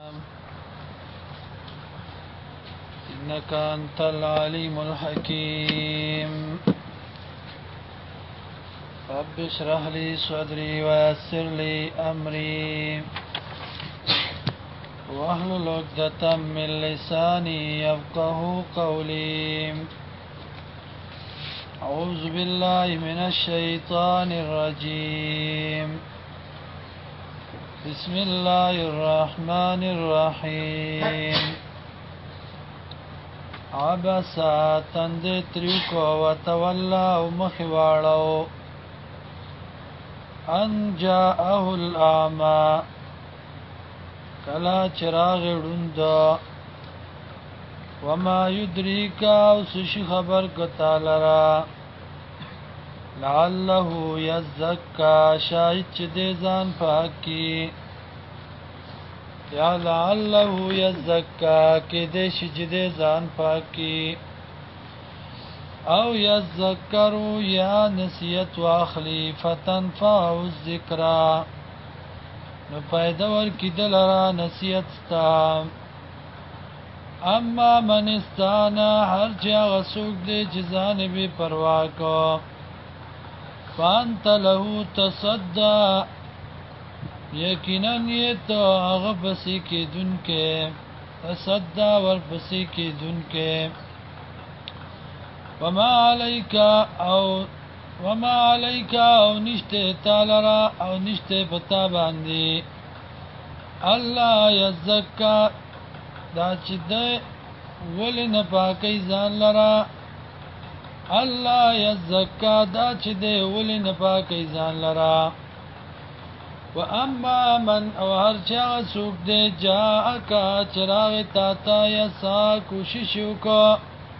إنك أنت العليم الحكيم رب اشرح لي صدري ويسر لي أمري واحلل عقدة من لساني يفقه قولي أعوذ بالله من الشيطان الرجيم بسم الله الرحمن الرحيم عبسا تند تریکو وتولى ومخواړو ان جاءه الأعمى کلا چراغ ړوند وما يدريك وسش خبر کتالرا لعله يزكى شاید چې دې ځان پاکي یا لعله يزكى کې دې چې دې ځان پاکي او يذكر یا نسیت واخلی فتنفع الذکرى نو پیدا ورکی دلرا نسیت ستا اما من استانا هر چا غسوک دې جزان بی پروا کو فانت له تصدى یقینا نیت هغه پسې کې دن کې تصدى ور پسې کې دن کې وما عليك او نشته تعالی او نشته پتا باندې الله يزكى دا چې د ولنه پاکي ځان لرا الله يزكى دا چې د ولنه پاکي ځان لرا واما من او هر چا څوک دې جاءك چراغ تا یسا کوشش وکړه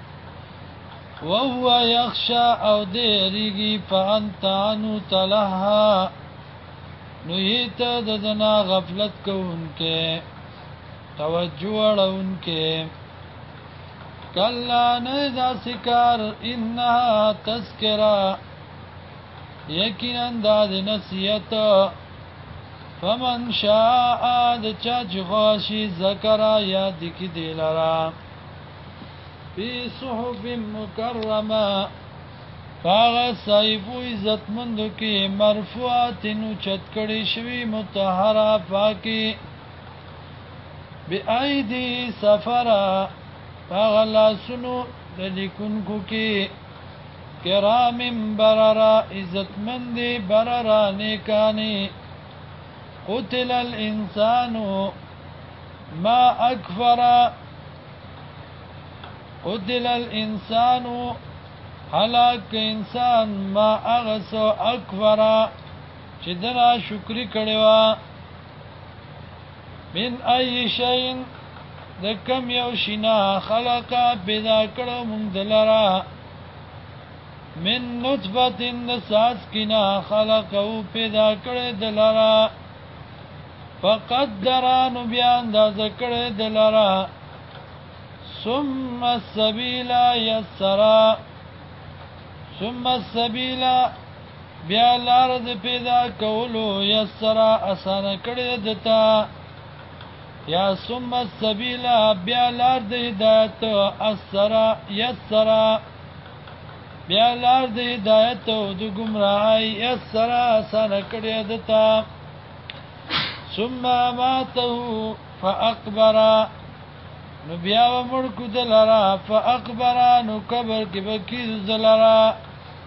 وهو يخشى او دیریگی فانت عنو تلها نو یتا ددنا غفلت کو انکے توجہ انکے کلا ندا سکار انہا تذکرہ یقینا داد نصیحت فمن شاء دچا چخواشی ذکرہ یاد کی دیلرا فی صحف مکرمه فاغ صحیفو عزت مندو کی مرفوعات نوچت کڑی شوی متحرا پاکی بی ایدی سفرا فاغ لاسنو دلیکنکو کی کرام بررا عزت مندی بررا نیکانی قتل الانسانو ما اکفرا قتل الانسان هلاك انسان ما اغسو اکفرا چې دنا شکر کړي من اي شيء د کم یو شینا خلقا پیدا کړو مونږ دلرا من نطفه نساس کنا خلقو پیدا کړي دلرا فقدرانو بیا انداز کړي دلرا ثم السبيل يسرا ثم السبيل بیا لار د پیدا کولو یسرا آسان کړی دتا یا ثم السبيل بیا لار د هدایت اسرا یسرا بیا لار د هدایت او د گمراهی یسرا آسان کړی دتا ثم ماته فاقبر نو بیا و مړکو دلرا فاقبرا نو قبر کې بکیز دلرا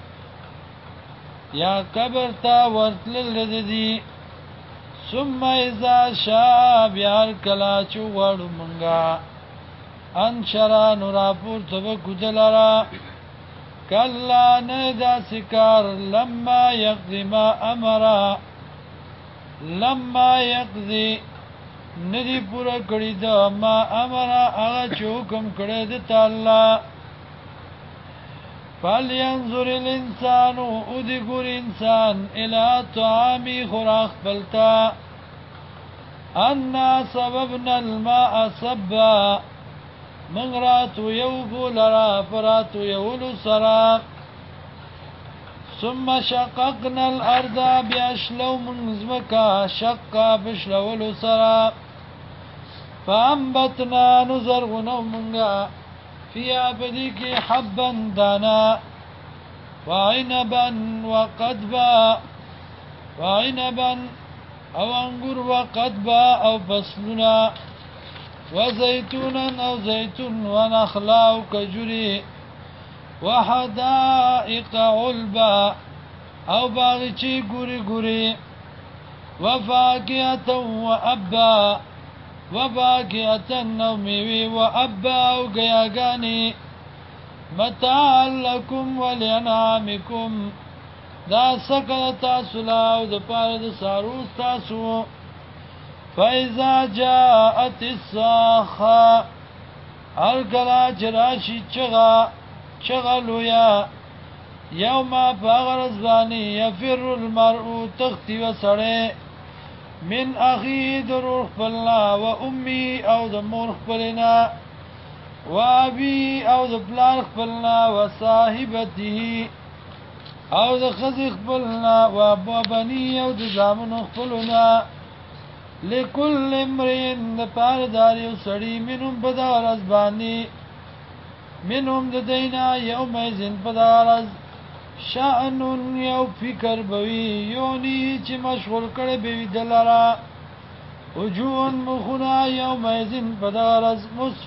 یا قبر تا ورتل لدی ثم اذا شاء بیا کلا چو وړو منګه انشرا نو راپور تبکو دلرا کلا ندا سکار لما یقضی ما امرا لما یقضی ندی پورا کړی دا ما امر هغه چوکم کړی د تعالی فلینظر الانسان او دی ګور انسان الی طعامی خوراک بلتا ان سببنا الماء صبا من راتو یو بولرا فراتو یولو سرا ثم شققنا الارض بیاشلو من زمکا شقا بشلولو سرا فانبتنا نزرغنو منگا فيها بديك حبا دانا وعنبا وقدبا وعنبا او انګور وقدبا او فصلنا وزيتونا او زيتون ونخلا او كجري وحدائق علبا او باغچی ګوري ګوري وفاكهة وأبا وفاكهة نومي وأبا وقياقاني متاع لكم ولأنعامكم دا سکل تاسو لاو دا پارد ساروس تاسو فإذا جاءت الصاخة الکلا چراشی چغا لویا یوما پاغرزبانی یفر المرء تختی و سڑے من اخی درور خپلنا و امی او دمور خپلنا و ابی او دپلار خپلنا و صاحبته او دخزی خپلنا و بنی او دزامن خپلنا لکل امرین دپارداری و سڑی منهم بدارزبانی منهم ددینا یوم ایزن بدارز شأنون یو فکر بوی یونی چی مشغول کرده بوی دلارا وجون مخونا یوم ایزن پدارز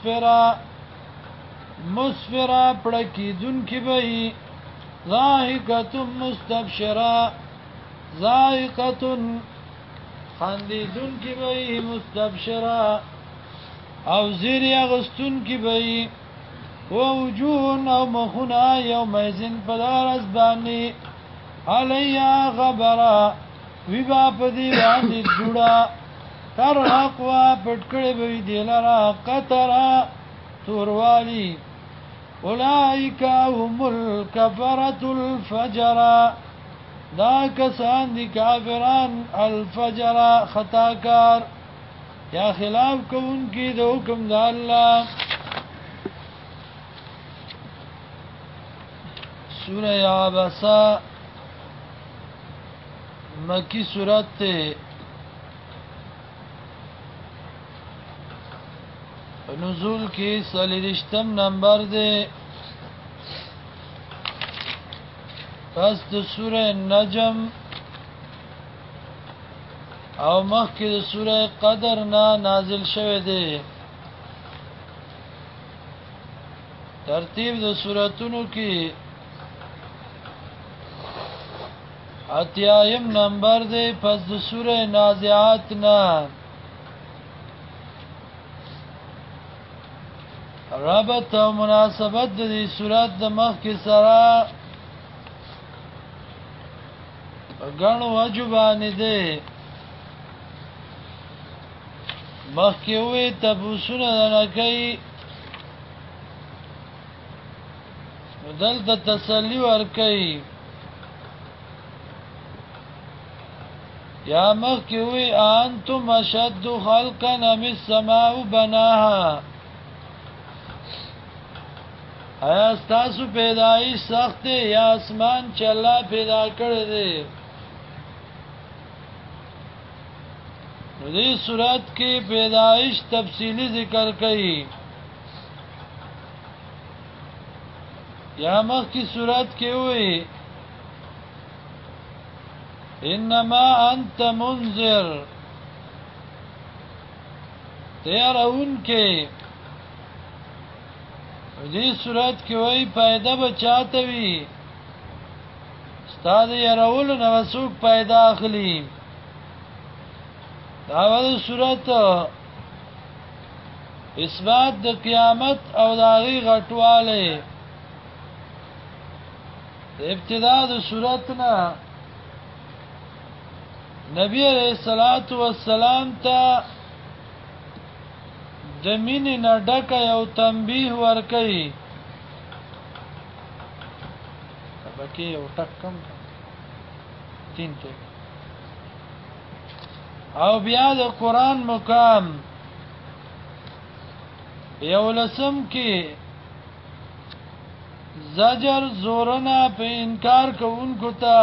مسفرا پڑکی دن کی بوی ضاحکتن مستبشرا ضاحکتن خاندی دن کی بوی مستبشرا او زیر اغستون کی بوی ووجوه او مخنا یومئذن پدار ازبانی علیا غبرا ویبا پدی باندی جوڑا ترحقوا پٹکڑی بوی دیلرا قطرا توروالی اولائکا هم الکفرت الفجرا دا کسان دی کافران الفجرا خطاکار یا خلاف کون کی دو حکم دا اللہ سورہ عبسہ مکی سورت تے نزول کی سلیرشتم نمبر دے پس د سورہ نجم او مخی د سورہ قدر نا نازل شوه دے ترتیب د سورتونو کی اتیایم نمبر دے پس د سورہ نازعات نا ربط او مناسبت د سورت د مخ کی سرا گنو وجبانی دے مخ کی ہوئی تبوسون دنکی دلتا تسلی ورکی یا مخ کی ہوئی انتم اشد خلقا ام السماء بناها ایا ستاسو پیدایش سخت یا اسمان چې الله پیدا کړی دی دې صورت کې پیدایش تفصیلی ذکر کړي یا مخ کی صورت کې وي انما انت منذر تیارون کې دې صورت کې وای پیدا بچاته وي ستاد يرول نو سوق پیدا اخلي دا ول صورت اثبات د قیامت او داغي غټواله ابتدا د صورت نا نبی علیہ الصلوۃ والسلام ته دمین نډک یو تنبیه ورکي تبکی یو ټکم تینته او بیا د قران مقام یو لسم کې زجر زورنا په انکار کوونکو ته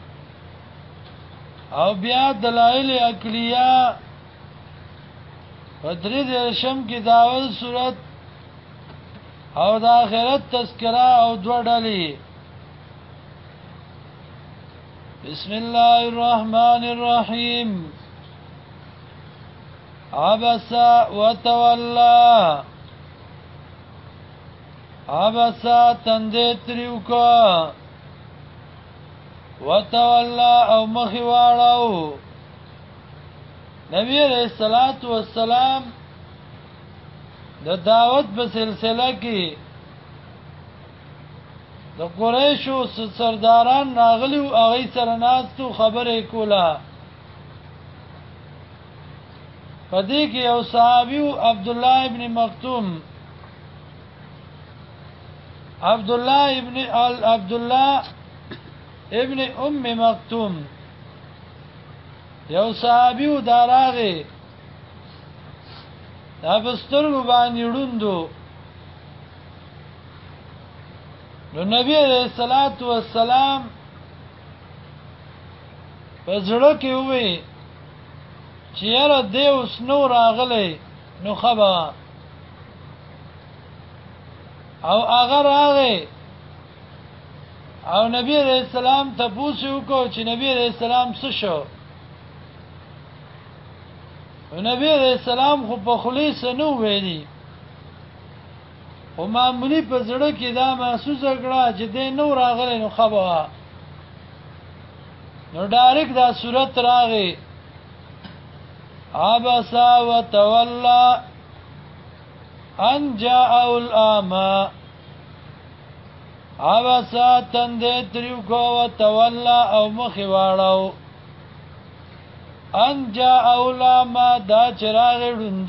او بیا دلایل عقلیه بدری درشم کی داول صورت او د آخرت تذکرہ او دو ډلې. بسم الله الرحمن الرحیم. عبس وتولى. عبس تندې تریو کو، وتولى او مخی واړو. نبی علیہ الصلوۃ والسلام د دعوت په سلسله کې د قریشو سرداران راغلي او هغه سره ناستو خبرې کوله. پدې کې یو صحابي عبد الله ابن ام مکتوم یو صحابي و داراغه دا بسترګو باندې وډوندو. نو نبی علیہ الصلوۃ والسلام په زړه کې وې چې یاره دې اوس نو راغلی نو خبره او هغه راغی او نبی علیہ السلام ته پوښتنه وکړه چې نبی علیہ السلام څه شو. نبی علیہ السلام خو په خلیص نو ویلي او معمولی په زړه کې دا محسوسه کړه چې دې نو راغلی نو خبره نو ډایرک دا صورت راغی. عبس وتولى ان جاءه الأعمى. عبس تندې تریو کو وتولى او مخی واړو. ان جاءه الأعمى دا چراغ ډوند.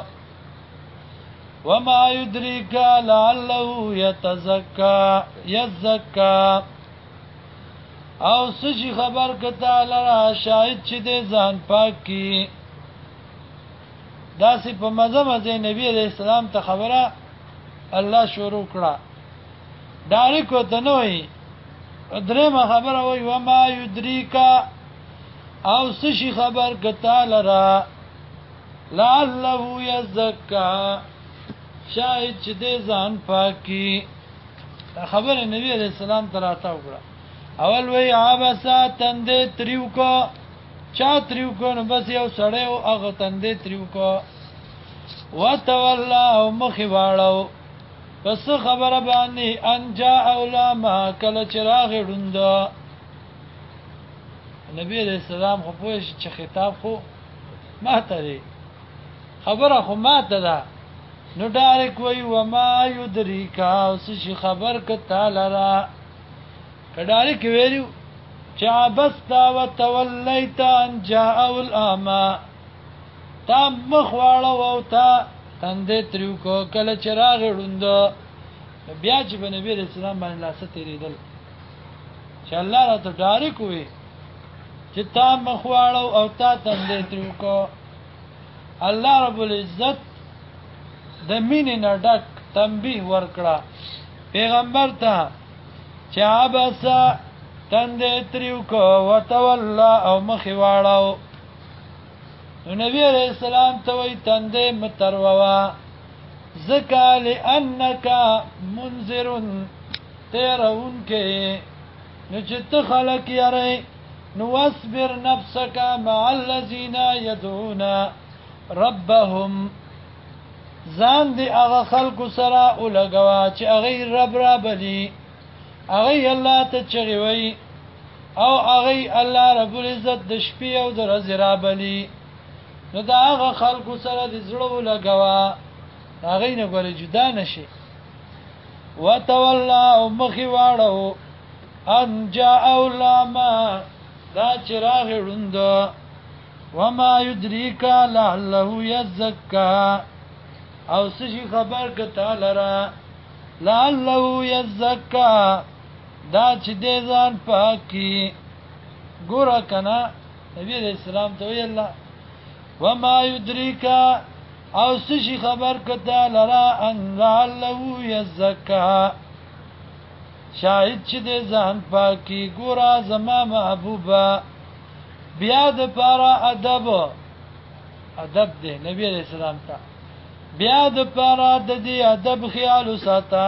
وما يدريك لعله يزكى. او سشي خبر کتا لرا شاید چې دې ځان پاک کی. دا سی په مزه نبی علیہ السلام ته خبره الله شروع کړه. ډایرکو ته نه وي درېمه خبره وي وما يدريك او سشي خبر کتا لرا لعله يزكى شاید چې دې ځان پاکي. دا خبره نبی علیہ السلام ته راته وکړه. اول وی عباسا تندې تریو کو. چا تریو کو نو بس یو سړی او هغه تندې تریو کو. وتولى او مخی واړو. پس خبره باندې ان جاء الأعمى کله چراغ ډوند. نبی علیہ السلام خو پوه شي چې خطاب خو ماته دی خبره خو ماته ده نو ډایرک وی وما يدريك او سشي خبر کتا لرا. کډارک ویلو چې عبستا وتوليت ان جاء الأعمى. تا مخواړه او تا تندې تریو کو کله چراغ ډوند. بیا چې نبی رسول الله باندې لاسه تیریدل چې الله راته ډایرک وی چې تا مخواړه او تا تندې تریو کو. الله رب العزت د مینې نه ډک تنبیه ورکړه پیغمبر ته چې عباسا تندې تریو کو وتولى او مخی واړو. نو نبی علیہ السلام ته وی تندې متروا ذکا لانک منذر تیرون کې نو چې ته خلق یری نو واصبر نفسك مع الذين يدعون ربهم. ځان دی هغه خلق سره ولګوا چې هغه رب را بلی هغه الله ته چغي وي او هغه الله رب العزت د شپې او د ورځې را بلی. نو دا هغه خلق سره د زړه ولګوا هغه نه ګوري جدا نشي. وتولى او مخی واړو ان جاء الأعمى دا چراغ ډوند. وما يدريك لعله يزكى او سشي خبر کتا لرا لعله يزكى دا چې دې ځان پاکي. ګور کنا نبی علیہ السلام ته ویل وما يدريك او سشي خبر کتا لرا ان لعله يزكى شاید چې دې ځان پاکي. ګور زما محبوبا بیا د پارا ادب ادب دی نبی علیہ السلام ته بیا د پاره د دې ادب خیال وساته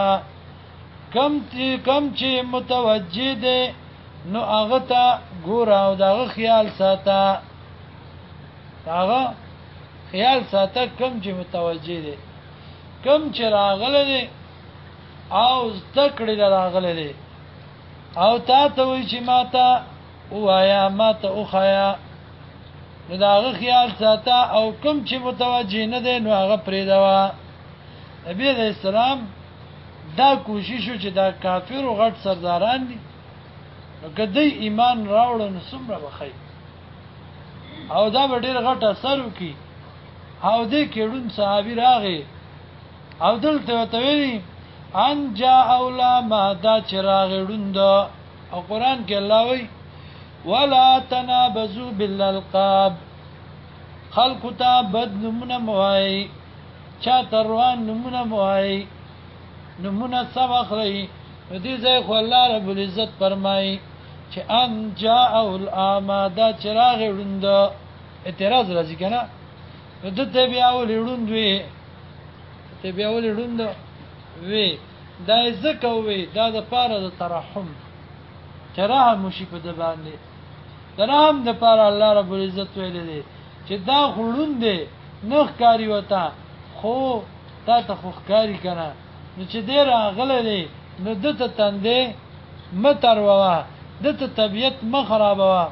کم چې متوجه دی نو هغه ته ګور او دغه خیال ساته هغه خیال ساته کم چې متوجه دی کم چې راغله دی او ذکر راغله دی او تا ته وی چې ماته وایا ماته او خیا نو داغه خیال ساته او کم چې متوجه نه دی نو هغه پریدوا نبی علیہ السلام دا کوشش چې دا کافر او غټ سرداران دي نو کدی ایمان راوړل نو څومره بخای او دا به ډیر غټ اثر وکي او دې کېډون صحابي راغی او دلته وتوی ان جاء اولا ما دا چراغ ډوند او قران کې الله وی ولا تنابزوا بالالقاب خلق ته بد نمونه موای چا تروان نمونه موای نمونه سبق لري دې ځای خو الله رب العزت فرمای چې ان جاء الاما دا چراغ ډوند اعتراض راځي کنه د دې بیا ولډوند وی ته بیا ولډوند وی دا زکه وی دا د پاره د ترحم ترحم مشي په د باندې ترحم د پاره الله رب العزت ویل دي چې دا غړون دي نخ کاری وتا خو تا ته خو کاری کنه نو چې دې راغله دي نو دته تندې متروا دته طبيعت مخربوا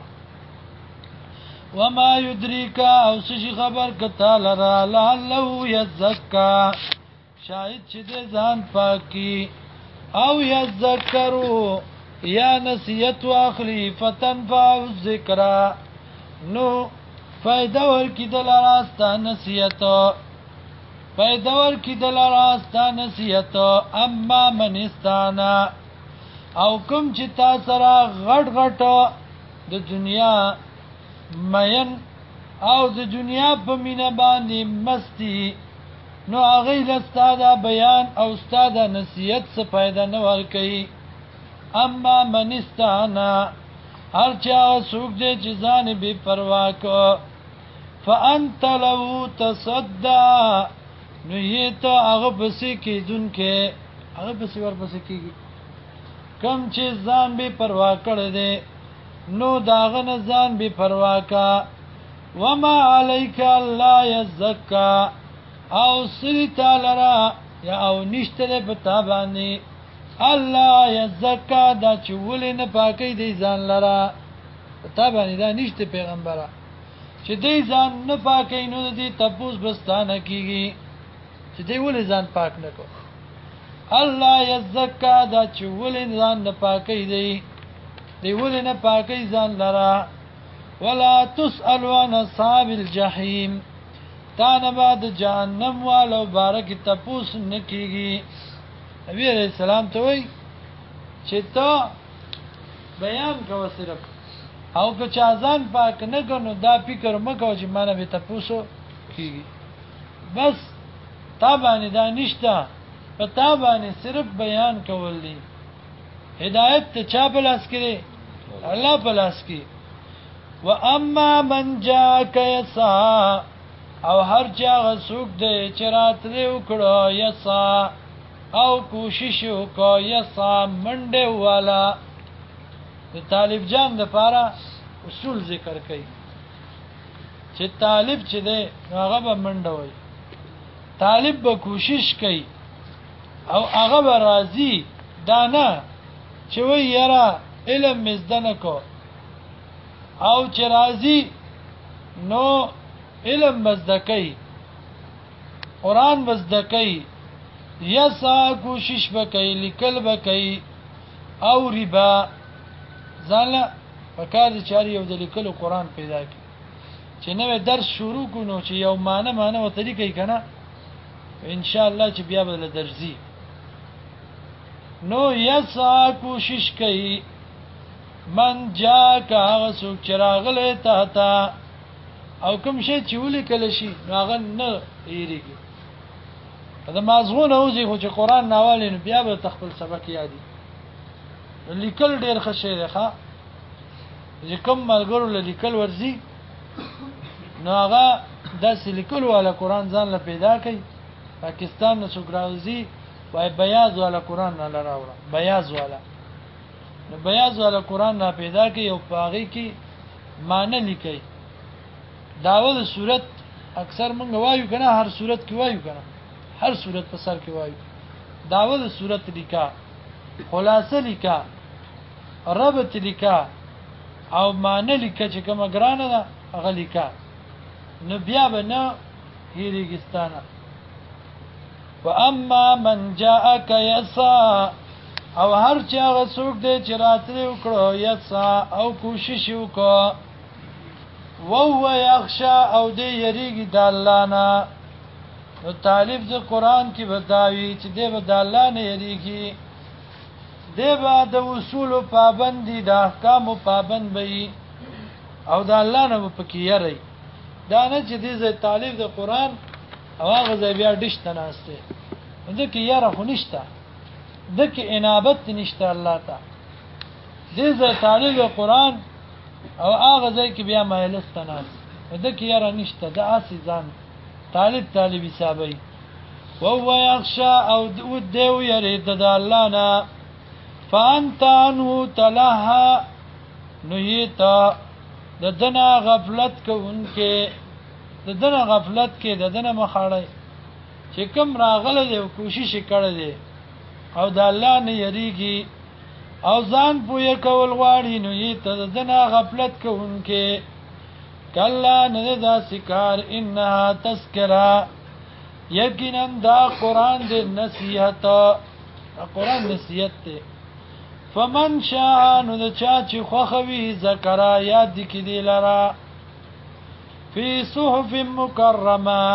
وما يدريك او سشي خبر کتا لرا لعله يزكى شاید چې دې ځان پاکي او یذکرو یا نصیحت واخلی فتنفع الذکر نو فائدہ ورکی دلاراستا نصیحت فائدہ ورکی دلاراستا نصیحت اما من استانا او کوم چې تا سره غټ غټ د دنیا مین او د دنیا په مینا باندې مستی نو هغه له استاد بیان او استاد نصیحت څخه پیدا نه ورکي اما منستانا هر چا سوق دې چې ځان به پروا کو فانت لو تصدى نو یې ته هغه بسې کېدون کې هغه بسې ور بسې کېږي کم چې ځان به پروا کړې دې نو داغه نه ځان به پروا کا وما عليك الله يزكى او سری تعالی را یا او نشته په تابانی الله یزکا دا چول نه پاکی دی ځان لرا په تابانی دا نشته پیغمبره چې دی ځان نه پاکی نو دی تپوس بستانه کیږي چې دی ول ځان پاک نه کو الله یزکا دا چول ځان نه پاکی دی ول نه پاکی ځان لرا ولا تسأل عن اصحاب الجحیم تا نه بعد جهنم والو بارک تپوس نکیږي نبی علیہ السلام ته وای چې ته بیان کوو صرف او که چا ځان پاک نه کنو دا فکر مکو چې مانه به تپوسو کیږي بس تا باندې دا نشته په تا باندې صرف بیان کول دي هدایت ته چا بلاس کړي الله بلاس کړي واما من جاءك يسعى او هر چا غسوک دې چراتلې وکړو یسا او کوشش وکړو یسا منډه والا د طالب جان د پاره اصول ذکر کړي چې طالب چې دې هغه به منډه وای طالب به کوشش کوي او هغه به راضي دانا چې وای یاره علم مزدنه کو او چې راضي نو علم مزدکی قرآن مزدکی یسا کوشش بکی لیکل بکی او ربا ځانله پکار دي چاري یو د لیکلو قرآن پیدا کی چې نوې درس شروع کونو چې یو معنی و طریقې کنه ان شاء الله چې بیا به درځي نو یسا کوشش کوي من جا کا غسوک چراغله تا او کوم شي چې ولي کله شي هغه نه ایریږي دا مازغون اوځي خو چې قران ناواله نو بیا به تخپل سبق یادي لیکل ډیر ښه شی دی ښا چې کوم ملګرو لیکل ورزي نو هغه داسې لیکلو والا قران ځان له پیدا کړي پاکستان نه څوګراوزی وای بیاض والا قران نه لراوړه بیاض والا نو بیاض والا قران نه پیدا کړي او پاغي کې معنی لیکي داوود صورت اکثر مونږ وایو کنه هر صورت کې وایو کنه هر صورت په سر کې وایو داوود صورت لیکا خلاصه لیکا ربط لیکا او معنی لیکا چې کومه ګرانه ده هغه لیکا نو بیا به نه هیریګستانه واما من جاءك يسعى او هر چا هغه څوک دی چې راتلې وکړو يسعى او کوشش وکړو وهو يخشى او دې یریږي د الله نه نو طالب د قران کې بداوی چې دې به د الله نه یریږي دې به د اصول پابندي د احکام پابند وي او د الله نه پکې یری دا نه چې دې طالب د قران او هغه بیا ډشته ناشته دکې یاره خو نشته دکې انابت نشته الله ته دې طالب قران او هغه ځای کې بیا مایلست ناس دکې یاره نشته د اسی ځان طالب حسابي وهو يخشى او دیو یرید د الله نه فانت عنه تلها نهیتا د دنا غفلت کوونکې د دنا غفلت کې د دنا مخاړی چې کوم راغله دی او کوشش کړی دی او د الله نه یریږي او ځان پوهه کول غواړي نو یې ته د دنا غفلت کوونکې کلا نه دا سکار انها تذکرہ یقینا دا قران دې نصیحت قران نصیحت ته فمن شاء نو د چا چې خوخوي ذکر یاد کې دی لرا فی صحف مکرمه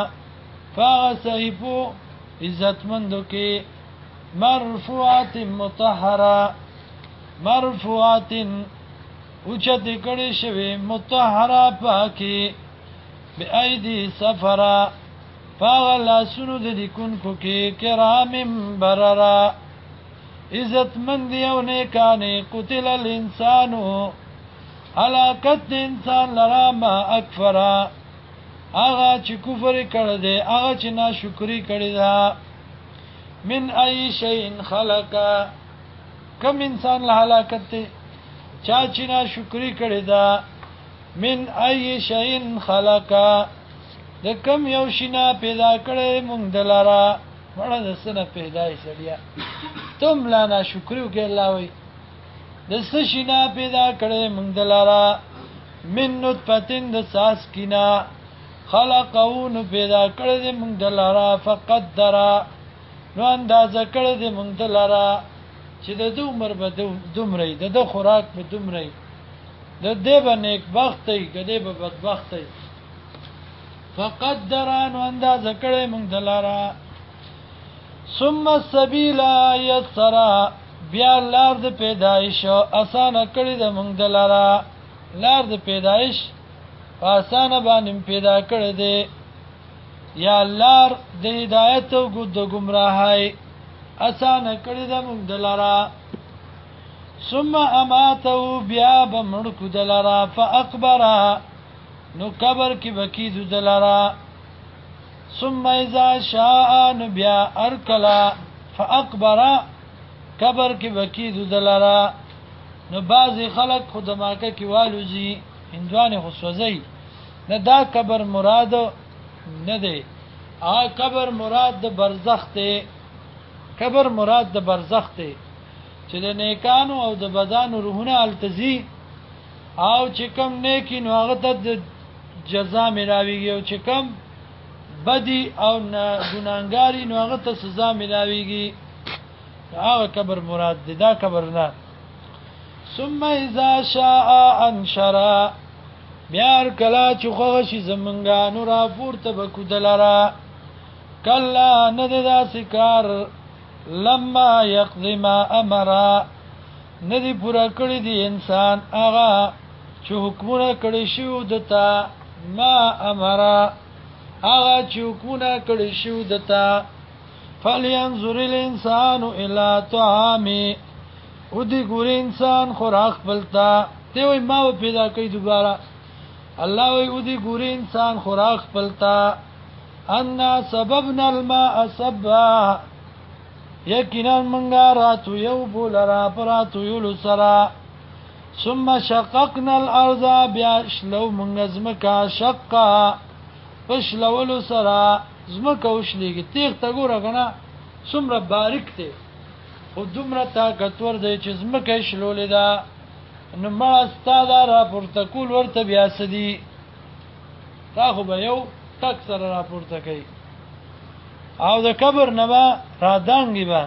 فصحیفو عزتمندو کې مرفوعات مطهره مرفوعات اوچت کړي شوی مطهره پاکي بأيدي سفرا فغلا سنو د لیکونکو کې کرام بررا عزت مند یو نیکانه قتل الانسان هلاکت انسان لرا ما اکفرا هغه چې کفر کړی دی هغه چې ناشکری کړی دی من ای شیء خلق کم انسان له هلاکت دی چا چې ناشکری کړی دی من ای شیء خلق د کم یو شینا پیدا کړی مونږ دلاره وړه د سنه پیدای سړیا تم لا ناشکری وکړه الله وی د سشینا پیدا کړی مونږ دلاره من نطفتن د ساس کینا خلقون پیدا کړی د مونږ دلاره فقدر نو اندازه کړی د مونږ دلاره چې د عمر به دومره د خوراک به دومره د دې به نیک بخت ای کده به بدبخت ای فقدر نو اندازه کړی مونږ دلاره ثم السبيل يسر بیا لار د پیدایش اسانه کړی د مونږ دلاره لار د پیدایش اسانه باندې پیدا کړی دی یا لار د هدایت او د گمراهی اسانه کړی د مونږ دلاره ثم اماته بیا بمړ کو دلاره فاکبر نو قبر کې بکی دلاره ثم اذا شاء نبيا ارکلا فاکبر قبر کې بکی دلاره نو بعضی خلک خدماکه کې والوزی هندوانه خصوصي نه دا قبر مراد نه دی قبر مراد د برزخ دی قبر مراد د برزخ دی چې د نیکانو او د بدانو روحونه التزی او چې کم نیکی نو هغه ته جزا ملاویږي او چې کم بدی او ګناګاری نو هغه ته سزا ملاویږي هغه قبر مراد دی دا قبر نه ثم اذا شاء انشر بیا کلا چې خوغه شي زمونږه نور پورته بکو دلاره کلا نه دا سکار لما يقضي ما امر ندی پورا کړی دی انسان هغه چې حکمونه کړی شو دتا ما امر هغه چې حکمونه کړی شو دتا فلينظر الانسان الى طعامه ودي ګور انسان خوراک بلتا ته وای ما پیدا کوي دوباره الله وی ودی ګوري انسان خوراک پلتا ان سببنا الماء سبا یقینا منګا راتو یو بولرا پراتو یول سرا ثم شققنا الارض بیاشلو منغزمکا شقا پشلول سرا زمکا وشلیږي تیغ تا ګوره کنه څومره باریک دی خو دومره طاقتور دی چې زمکه شلولې ده نو مړه ستاده را پورته کول ورته بیا سدي تا خو به یو تک سره را پورته کوي او د قبر نه به را دانګي به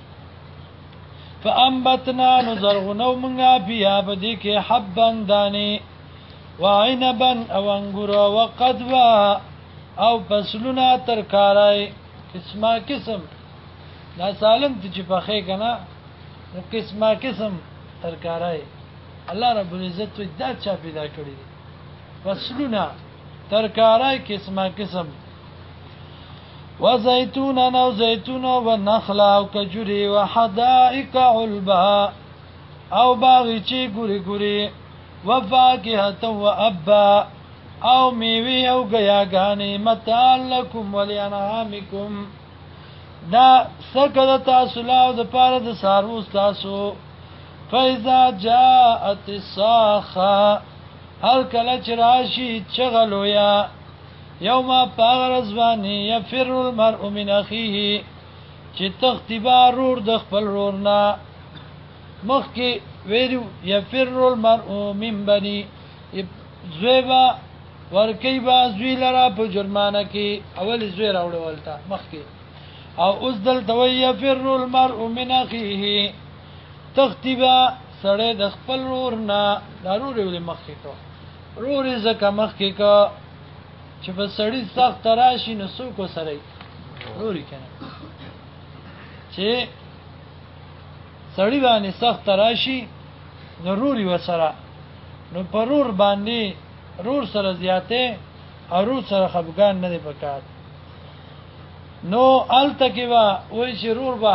فانبتنا نزرغنو منغا بیا بدی کې حبا دانی وعنبا او انګور وقدوا او فصلنا ترکارای قسمه قسم دا سالم ته چې پخې کنه نو قسمه قسم ترکارای الله رب العزت دا چا پیدا کړی دي فصلنا ترکارای قسمه قسم وزيتون او زيتون ونخل او کجوري وحدائق علبا او باغچی ګوري ګوري وفاكهه وابا او میوه او غیاګانی متعلقکم ولانعامکم دا سکه تاسو لا د پاره د سارو تاسو فاذا جاءت الصاخه هر کله چې راشي چغلویا یوم پاغرزبانی یفر المرء من اخیه چې تختبا رور د خپل رورنا مخکې ویلو یفر المرء من بني زویبا ورکی با زوی لرا په جرمانه کې اول زوی راوړولتا مخکې او اوس دلته وی یفر المرء من اخیه تختبا سړی د خپل رورنا ضرور ویل مخکې کو رور زکه مخکې کو چې په سړی سخت راشي نو څوک سره روري کنه چې سړی باندې سخت راشي نو روري وسره نو پرور باندې رور سره زیاته او رور سره خفګان نه دی پکات نو التکوا وای چې رور با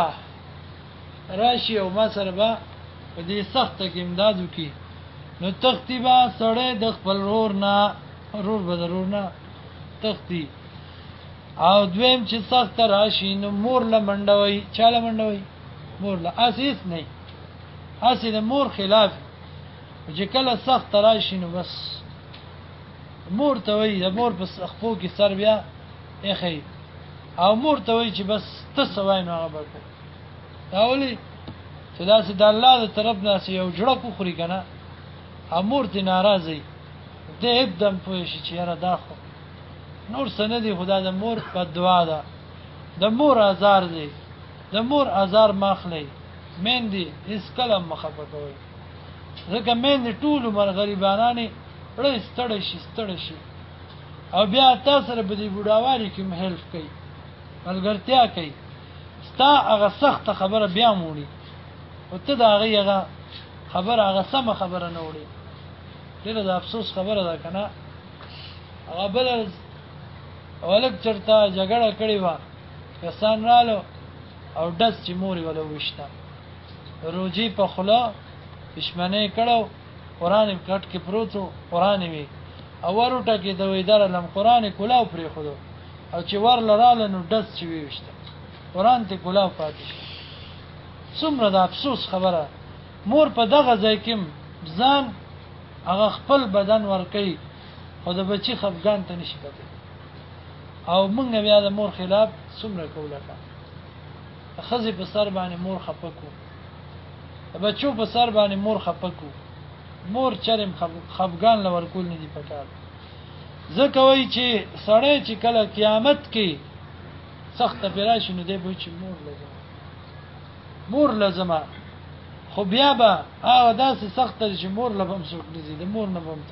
راشي او ما سره با په دې سخت کې امدادو کی نو تختیبا سړی د خپل رور نه رور به ضرور نه تختی او دویم چې سخت راشي نو مور لمنډوي چاله منډوي مور لا اساس نه اسی د مور خلاف چې کله سخت راشي نو بس مور ته وي د مور په خپو کې سر بیا اخی او مور ته وي چې بس تاسو وای نو هغه وکړه دا ولي چې دا سید الله د طرف نه یو جړه کو خوري کنه امور ته ناراضي دې ابدم پوه شي چې را داخو نور سندي خدا د مور په دعا ده د مور ازار دی د مور ازار ماخلی مندي هیڅ کلم مخفه کوي ځکه مندي ټول مر غریبانانی ړې ستړي شي او بیا تاسو سره په دې بډاوالي کې مهلف کوي ملګرتیا کوي ستا هغه سخت خبره بیا مونږ او ته دا هغه خبره هغه سم خبره نه وړي ډېر د افسوس خبره ده کنه هغه بل اولک چرته جګړه کړې و کسان رالو او دس چې موري ولا وښتا روجي په خلا پښمنه کړو قران کټ کې پروتو قران وی او ورټه کې د وېدار لم قران کلاو پرې خودو او چې ور لراله نو دس چې وښتا قران ته کلاو پاتې څومره د افسوس خبره مور په دغه ځای کې ځان هغه خپل بدن ور کوي خو د بچی خفګان ته نشي پاتې او موږ بیا د مور خلاف څومره کوله خزي په سر باندې مور خپکو بچو په سر باندې مور خپکو مور چرم خفګان لور کول نه دی پکار ځکه وای چې سړی چې کله قیامت کې سخت پیراشي نو دی به چې مور لازم خو بیا به هغه داسې سخت چې مور لبم څوک نه دي د مور نه بم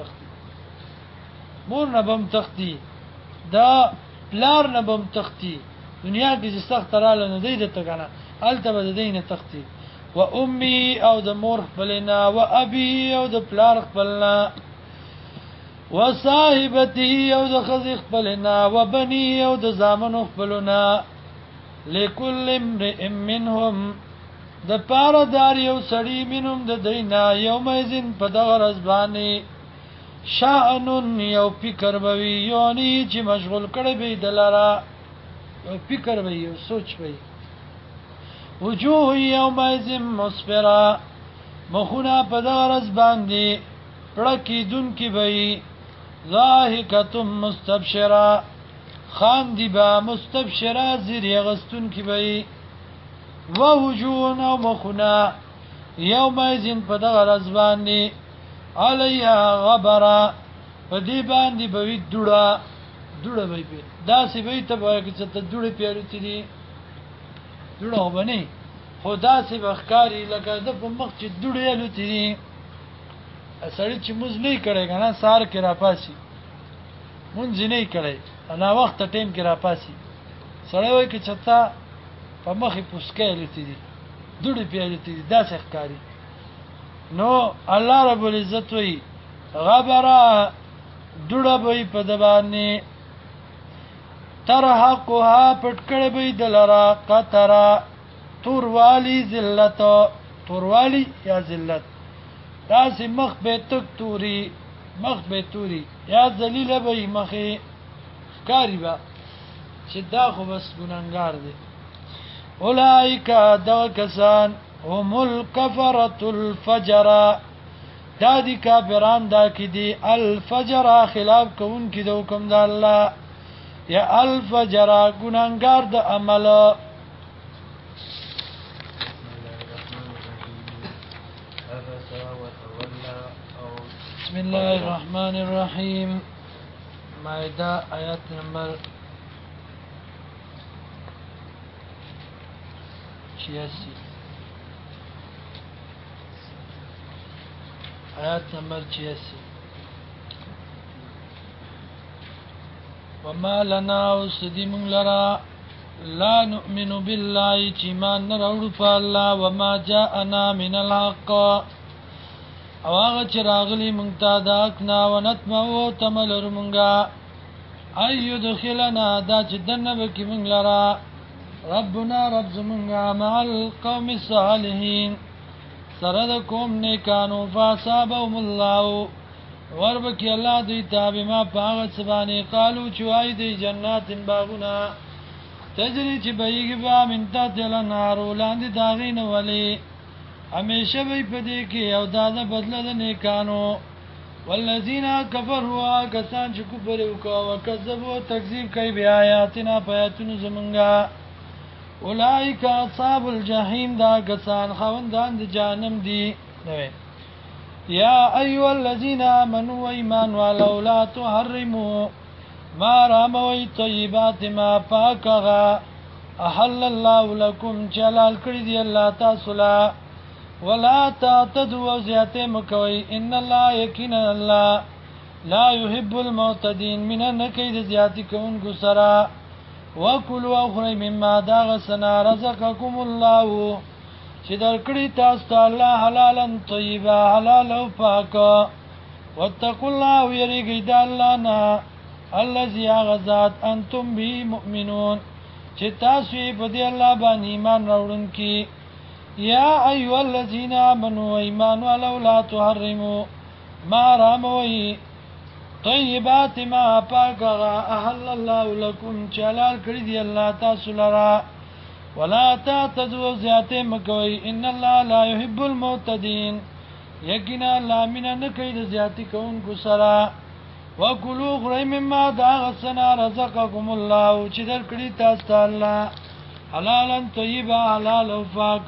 تختی دا پلار نه بم تختی دنیا کې چې سخت رااله نه دی د تګنه الته به د دینه تختی و امي او د مور خپلنا و ابي او د پلار خپلنا و صاحبتي او د خزي خپلنا و بني او د زامنو خپلنا لكل امرئ منهم د پاره دار یو سړی منهم د دینا یوم ازن په دغه رزبانی شأن یو فکر بوي یونی چې مشغول کړي به دلاره یو فکر به یو سوچ به وجوه یومئذ مسفرا مخونه په دغرز باندې پړکی دن کی به ضاحکه مستبشرا خاندی با مستبشرا زیر غستون کی به ووجوه او مخونه یومئذ په دغرز باندې علیها غبرا په دې باندې به دوړه وي دا سی به ته وایي چې ته دوړې پیاروتی دي دوړه باندې خدا سی بخکاری لکه د په مخ چې دوړې لوتی دي سړی چې موږ نه کړي کنه سار کې را پاسي مونږ نه کړي انا وخت ټیم کې را پاسي سړی وایي چې چتا په مخې پوسکې لوتی دي دوړې پیاروتی دي دا څه ښکاری نو الله رب العزت وی غبره دوړه به په دبانې ترحقها پټکړه به دلرا قطرا توروالی ذلت توروالی یا ذلت تاسې مخ به تک توري مخ به توري یا ذلیل به مخې ښکاری با چې دا خو بس ګناهګار دي اولئک دا کسان هم الکفرة الفجر دا دی کافران دا کی دی الفجر خلاف کون کی دو حکم دا الله یا الفجر گناهګار د عمل بسم الله الرحمن الرحیم مائده آیات نمبر 86 آیات نمبر 86 وما لنا وسدیم لرا لا نؤمن بالله چې مان نه راوړو په الله وما جاءنا من الحق او هغه چې راغلي مونږ ته دا کنا ونتمو تملر مونږه ايو دخلنا دا چې دنه به کې مونږ لرا ربنا رب زمونږه مع القوم الصالحين سره د کوم نیکانو فاصابهم الله وربکی الله دوی تابع ما پاغت سبانی قالو چوای دی جنات باغونا تجری چې بیگی با منتا تل نارو لاندې داغین ولی همیشه به پدې کې او دادا بدله د نیکانو والذین کفروا کسان چې کفر وکاو کذبوا تکذیب کوي بیا آیاتنا پیاتونو زمونږه اولئک اصحاب الجحیم دا کسان خوندان د جهنم دي نو یا ایها الذین آمنوا ایمان ولولا تحرموا ما رموا طیبات ما پاکغا احل الله لكم جلال کړی دی الله تاسو لا ولا تعتدوا زیاته مکوي ان الله یقینا الله لا يحب المعتدين من نکید زیاتی کوونکو سره وکلوا اخری مما داغ سنا رزقکم الله چې درکړی تاسو ته الله حلالا طیبا حلال او پاک واتقوا الله ويرګی د الله نه الذي غزات انتم به مؤمنون چې تاسو په دې الله باندې ایمان راوړونکي یا ایها الذين امنوا ایمان ولولا تحرموا ما رموا طیبات ما پاکغا احل الله لكم چلال کړی دی الله تاسو لرا ولا تعتدوا زیاته مکوي ان الله لا يحب المعتدين یقینا الله من نه کوي د زیاتی کوونکو سره وکلوا غری مما داغسنا رزقکم الله چې درکړی تاسو ته الله حلالا طیبا حلال او پاک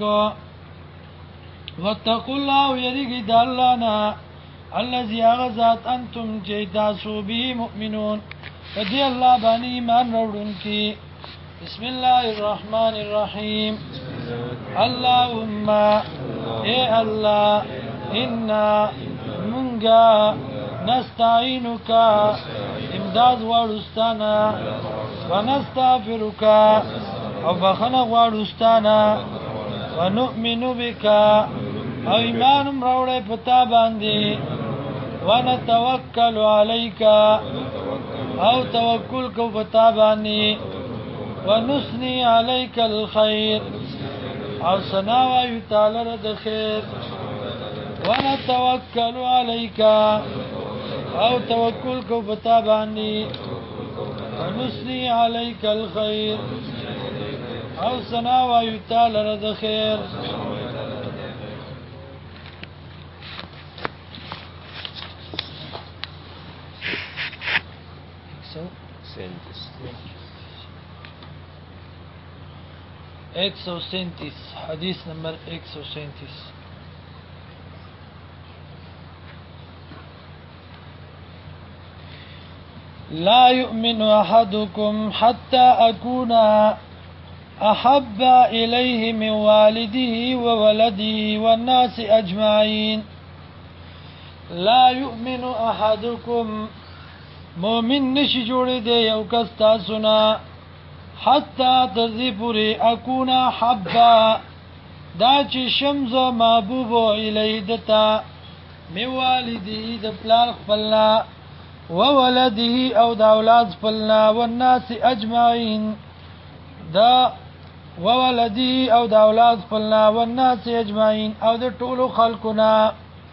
واتقوا الله یریږي د الله نه الذي غزات انتم جيتاسو به مؤمنون فدي الله باندې ایمان راوړونکي بسم الله الرحمن الرحيم اللهم اے الله انا منغا نستعينك امداد واړستانا ونستغفرك او بخنه واړستانا ونؤمن بك او ایمان راوړې پتا باندې ونتوکل عليك او توکل کو پتا باندې ونثني عليك الخير او سناوي تعالی د خیر ونتوکل عليك او توکل کو پتا باندې ونسنی علیک الخير او ثنا وایو تعالی رضا خیر ایک سو سینتیس حدیث نمبر 137 لا يؤمن أحدكم حتى أكون أحب إليه من والده وولده والناس أجمعين لا يؤمن أحدكم مؤمن نشي جوړ دی یو کس تاسو نه حتی ترځي پوری اكون حبا دا چې شمز محبوب الی دتا می والدی د پلار خپلنا وولده او د اولاد خپلنا والناس اجمعين دا وولده او د اولاد خپلنا والناس اجمعين او د ټولو خلقنا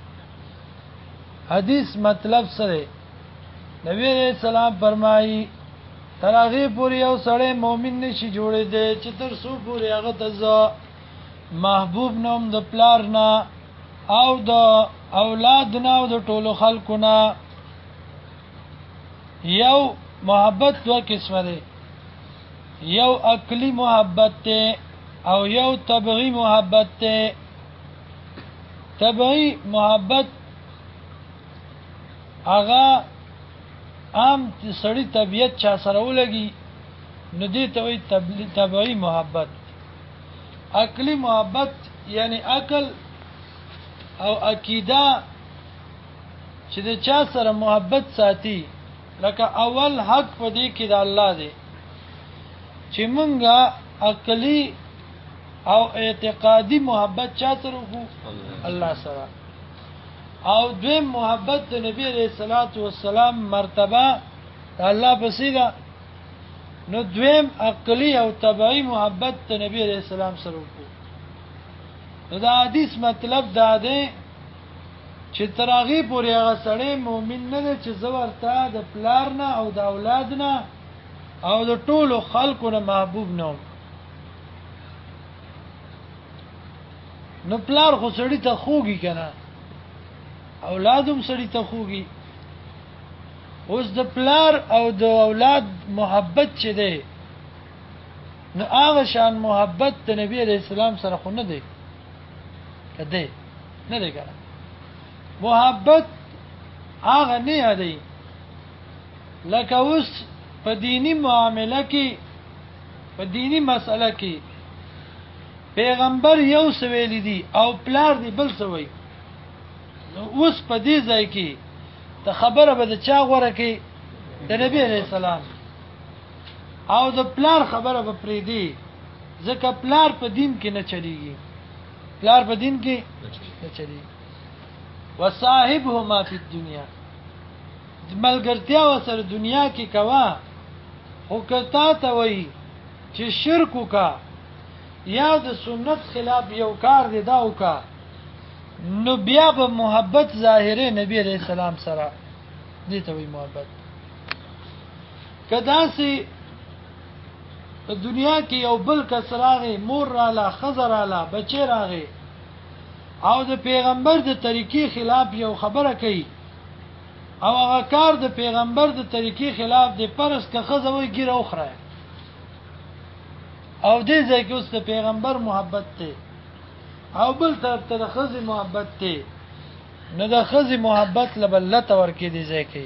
حدیث مطلب سره نبی علیہ السلام فرمایي تراغي پوری او سړی مؤمن نشي جوړې دی چې تر څو پوری هغه ته محبوب نوم د پلار نه او د اولاد نه او د ټولو خلکو نه یو محبت دو قسمه دی یو عقلی محبت ته او یو طبعی محبت ته طبعی محبت هغه عام سړی طبیعت چا سره ولګي نو دې ته وایي طبعی محبت عقلی محبت یعنی عقل او عقیده چې د چا سره محبت ساتي لکه اول حق په دې کې د الله دی چې مونږه عقلی او اعتقادي محبت چا سره وکړو الله سره او دویم محبت د نبی علیہ الصلوۃ والسلام مرتبه الله بسیدا نو دویم عقلی او طبعی محبت د نبی علیہ السلام سره وکړو دا حدیث مطلب دا دی چې تراغي پورې هغه سړی مؤمن نه دی چې زورته د پلار نه او د اولاد نه او د ټولو خلکو نه محبوب نه نو پلار خو سړی ته خوږي کنه اولادم سړی ته خوږي اوس د پلار او د اولاد محبت چې دی نو هغه شان محبت د نبی علیہ السلام سره خو نه دی کده نه دی کنه محبت هغه نه دی لکه اوس په دینی معاملې کې په دینی مسله کې پیغمبر یو سویل دی او پلار دی بل سوی نو اوس په دې ځای کې ته خبره به د چا غوړه کې د نبی علیہ السلام او د پلار خبره به پرې دی ځکه پلار په دین کې نه چلیږي پلار په دین کې نه چلیږي وصاحبهما فی الدنيا ملګرتیا وسره دنیا کې کوا خو کتا ته وای چې شرک وکا یا د سنت خلاف یو کار دی دا وکا نو بیا به محبت ظاهره نبی علیہ السلام سره دي ته وی محبت کدا سي په دنیا کې یو بل کس راغی مور رااله خزر رااله بچی راغی او د پیغمبر د طریقې خلاف یو خبره کوي او هغه کار د پیغمبر د طریقې خلاف دی پرس که خزوي ګیره اخره او دې ځکه اوس د پیغمبر محبت ته او بل طرف ته د خزي محبت ته نو د خزي محبت لبلته ورکې دي ځکه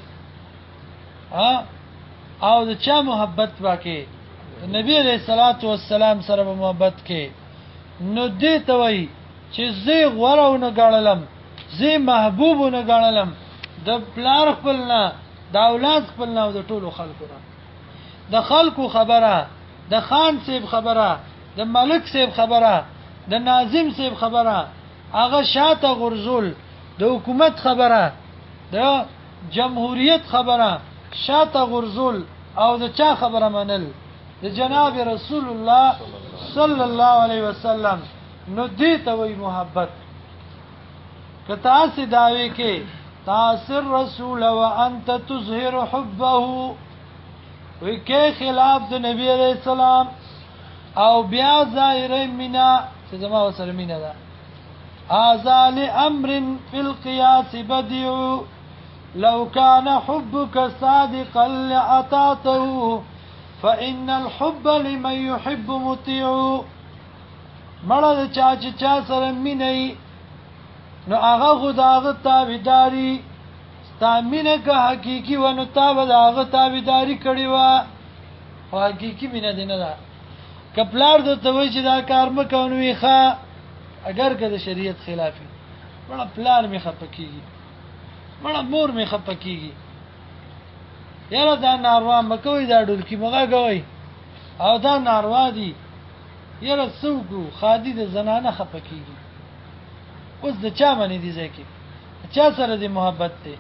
او د چا محبت واکې نبی علیہ الصلوۃ والسلام سره محبت کې نو دې ته وای چې زه غوړونه غړلم زه محبوبونه غړلم د پلار خپلنا د اولاد خپلنا او د ټولو خلکو نه د خلکو خبره د خان صاحب خبره د ملک صاحب خبره د ناظم صاحب خبره هغه شاته غرزول د حکومت خبره د جمهوریت خبره شاته غرزول او د چا خبره منل د جناب رسول الله صلی الله علیه وسلم نو دې ته وی محبت که تاسو داوی کې تاسر رسول وانت تظهر حبه وکي خلاف د نبی عليه السلام او بیا ظاهر مینا چې زما وسره مینا ده ازال امر في القياس بديع لو كان حبك صادقا لأطاعته فإن الحب لمن يحب مطيع مړه چا سره مینه نو هغه خداغه تابعداري ستامینه که حقيقي ونه تابعداري تابعداري کړی و او حقيقي مینه دینه ده کپلار د توي چې دا کار مکونوي ښا اگر که د شریعت خلافي مړه پلان می خپکیږي مړه مور می خپکیږي یاره دا ناروا مکوې دا ډولکی مګه کوي او دا ناروا دي یاره سوګو خادي د زنانه خپکیږي اوس د چا باندې دي ځکه چا سره دی محبت ته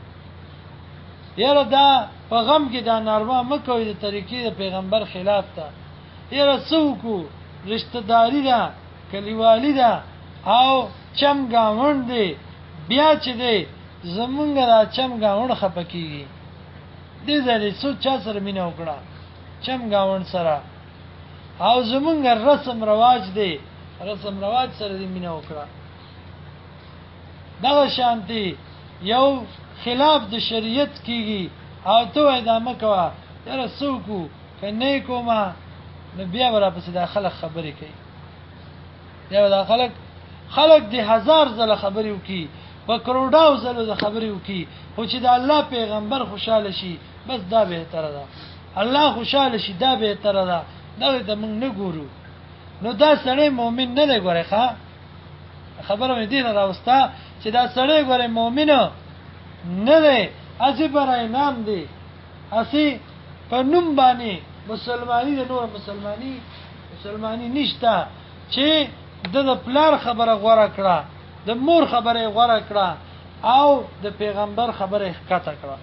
یاره دا په غم کې دا ناروا مکوې د طریقې د پیغمبر خلاف ته یاره سوګو رشتہ داری ده کلیوالی ده او چم گاوند دی بیا چې دی زمونږ را چم گاوند خپکیږي دې ځلې سو چا سره مینه وکړه چم گاوند سره او زمونږ رسم رواج دی رسم رواج سره دې مینه وکړه دا شانتي یو خلاف د شریعت کیږي او ته ادامه کوه یاره سوکو کنه کومه نو بیا ورا پس دا خلک خبرې کوي یا دا خلک دی هزار زله خبرې وکي په کروڑاو زله د خبرې وکي خو چې د الله پیغمبر خوشاله شي بس دا به تر ده الله خوشاله شي دا به تر ده دا ته موږ نه ګورو نو دا سړی مؤمن نه دی ګوره ښا خبره مې دې راوستا چې دا سړی ګوره مؤمن نه دی اسی برای نام دی اسی په نوم باندې مسلمانی د نور مسلمانی نشته چې د پلار خبره غوړه کړه د مور خبره غوړه کړه او د پیغمبر خبره ښکته کړه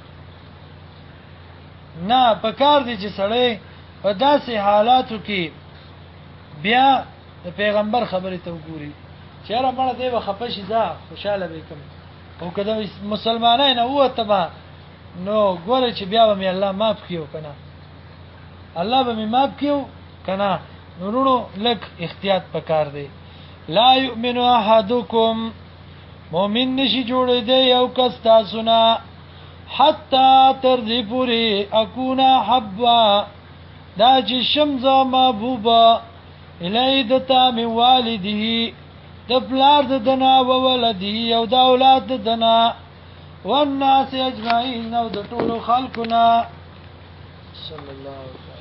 نه پکار دي چې سړی په داسې حالاتو کې بیا د پیغمبر خبره ته وګوري چې را مړه دی به خپشي ځه خوشاله به کوم او کله مسلمانان وته ما نو ګوره چې بیا به الله معاف کیو کنه الله به معاف کیو کنه نورونو لک احتیاط پکار دی لا یؤمن احدکم مؤمن نشي جوړې دی یو کس تاسو نه حتا تر دې پوری اكونا حبا دا چې شمزه محبوبه الیدتا من والده د پلار د دنا او ولدی او د اولاد د دنا والناس اجمعین او د ټولو خلقنا صلی الله علیه